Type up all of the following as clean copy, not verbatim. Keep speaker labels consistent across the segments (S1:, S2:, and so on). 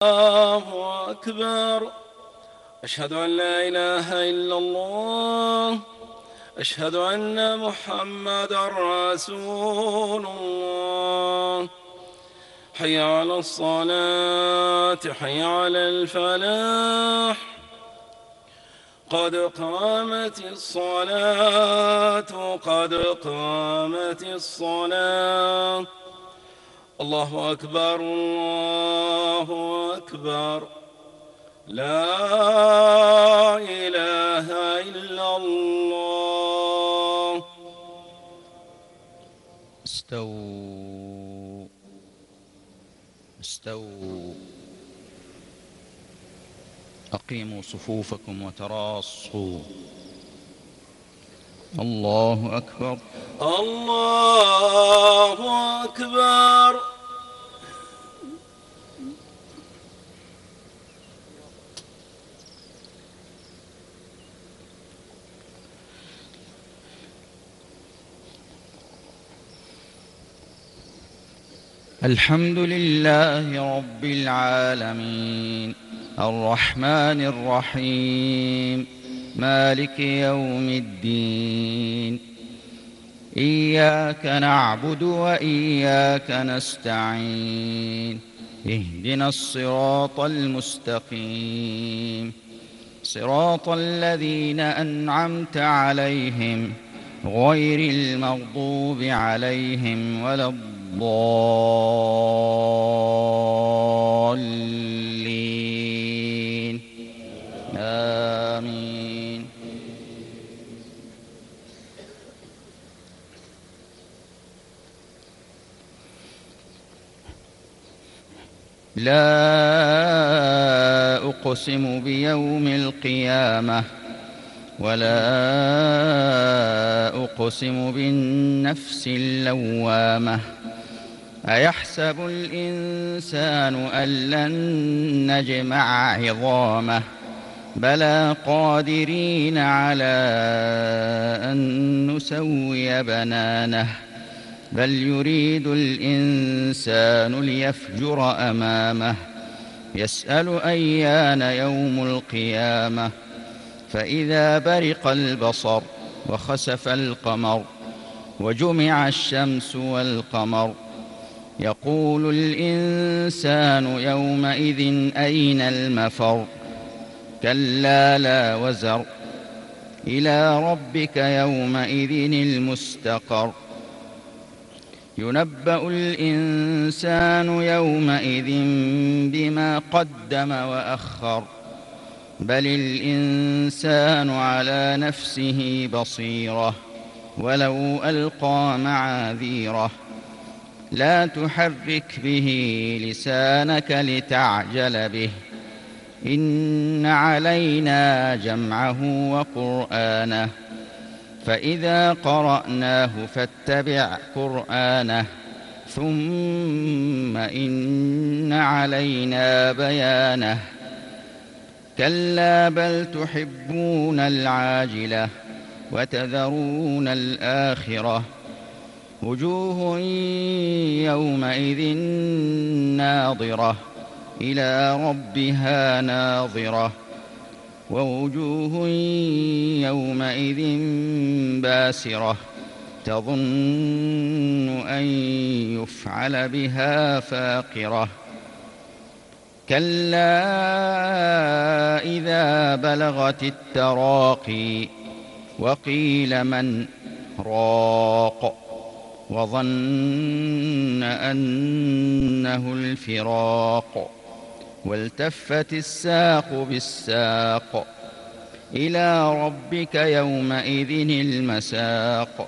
S1: الله أكبر. أشهد أن لا إله إلا الله. أشهد أن محمدًا رسول الله. حي على الصلاة، حي على الفلاح، قد قامت الصلاة، قد قامت الصلاة. الله أكبر، الله أكبر، لا إله إلا الله.
S2: استووا استووا. أقيموا صفوفكم وتراصوا. الله أكبر،
S1: الله أكبر.
S2: الحمد لله رب العالمين، الرحمن الرحيم، مالك يوم الدين. إياك نعبد وإياك نستعين. اهدنا الصراط المستقيم، صراط الذين أنعمت عليهم غير المغضوب عليهم ولا الضالين. آمين. لا أقسم بيوم القيامة، ولا أقسم بالنفس اللوامة. أيحسب الإنسان أن لن نجمع عظامه؟ بلى قادرين على أن نسوي بنانه. بل يريد الإنسان ليفجر أمامه. يسأل أيان يوم القيامة. فإذا برق البصر وخسف القمر وجمع الشمس والقمر يقول الإنسان يومئذ أين المفر؟ كلا لا وزر، إلى ربك يومئذ المستقر. ينبأ الإنسان يومئذ بما قدم وأخر. بل الإنسان على نفسه بصيرة ولو ألقى معاذيره. لا تحرك به لسانك لتعجل به. إن علينا جمعه وقرآنه، فإذا قرأناه فاتبع قرآنه. ثم إن علينا بيانه. كلا بل تحبون العاجلة وتذرون الآخرة. وجوه يومئذ ناظرة إلى ربها ناظرة. ووجوه يومئذ باسرة تظن أن يفعل بها فاقرة. كلا إذا بلغت التراقي وقيل من راق وظن أنه الفراق. والتفت الساق بالساق. إلى ربك يومئذ المساق.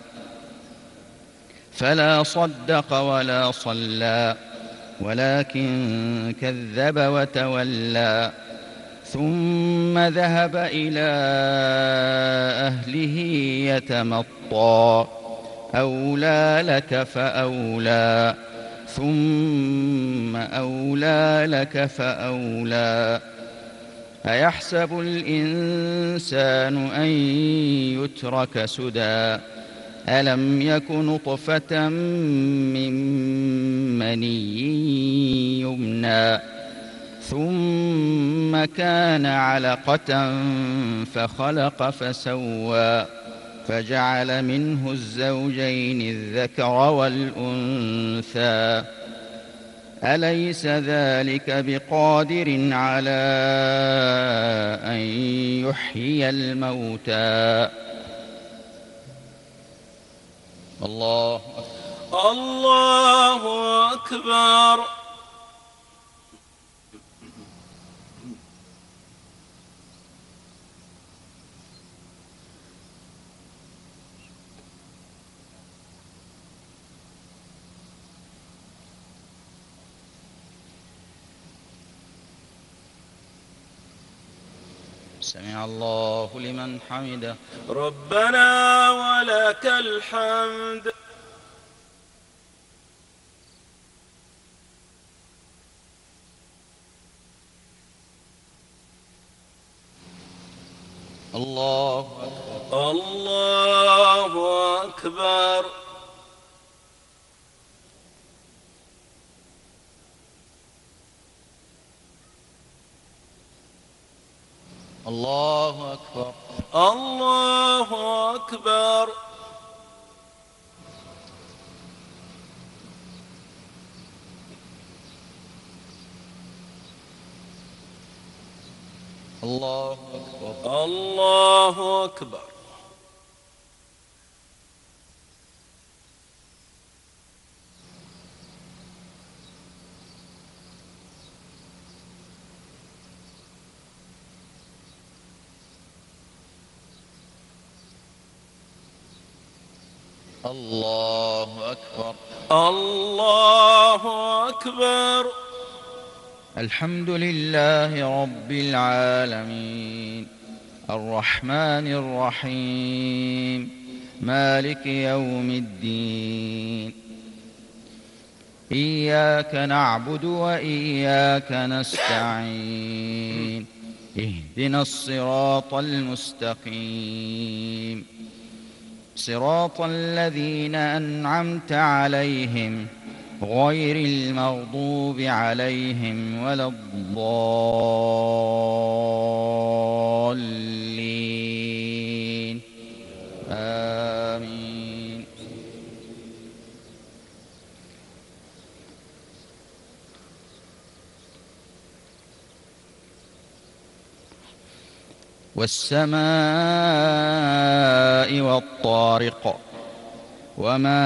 S2: فلا صدق ولا صلى ولكن كذب وتولى. ثم ذهب إلى أهله يتمطى. أولى لك فأولى. ثم أولى لك فأولى. أيحسب الإنسان أن يترك سدى؟ ألم يك نطفة من مني يمنى ثم كان علقة فخلق فسوى فجعل منه الزوجين الذكر والأنثى أليس ذلك بقادر على أن يحيي الموتى الله أكبر
S1: الله أكبر.
S2: سمع الله لمن حمده.
S1: ربنا ولك الحمد.
S2: الله أكبر.
S1: الله أكبر.
S2: الله أكبر.
S1: الله أكبر.
S2: الله أكبر.
S1: الله أكبر.
S2: الله أكبر.
S1: الله أكبر.
S2: الحمد لله رب العالمين الرحمن الرحيم مالك يوم الدين إياك نعبد وإياك نستعين اهدنا الصراط المستقيم صراط الذين أنعمت عليهم غير المغضوب عليهم ولا الضالين آمين. والسماء والطارق وما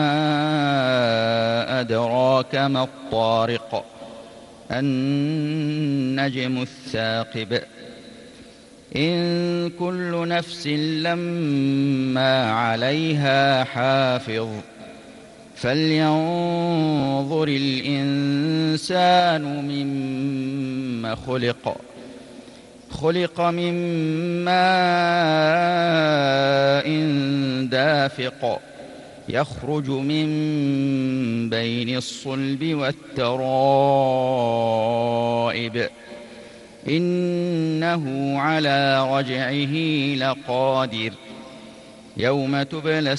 S2: أدراك ما الطارق النجم الثاقب إن كل نفس لما عليها حافظ فلينظر الإنسان مما خلق من ماء دافق يخرج من بين الصلب والترائب إنه على رجعه لقادر يوم تبلى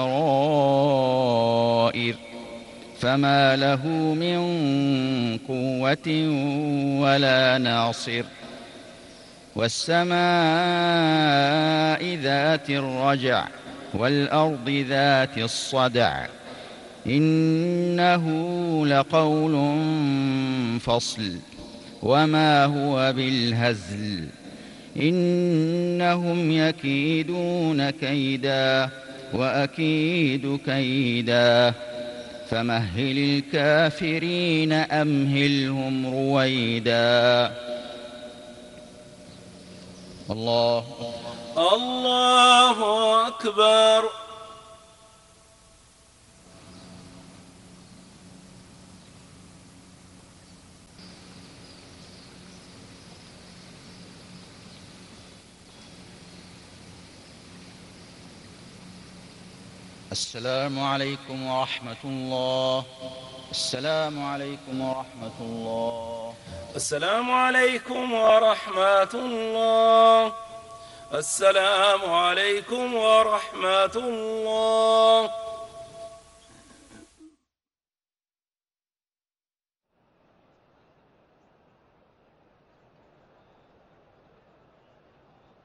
S2: السرائر فما له من قوة ولا ناصر والسماء ذات الرجع والأرض ذات الصدع إنه لقول فصل وما هو بالهزل إنهم يكيدون كيدا وأكيد كيدا فمهل الكافرين أمهلهم رويدا. الله
S1: الله أكبر.
S2: السلام عليكم ورحمة الله. السلام عليكم ورحمة الله.
S1: السلام عليكم ورحمة الله. السلام عليكم ورحمة الله.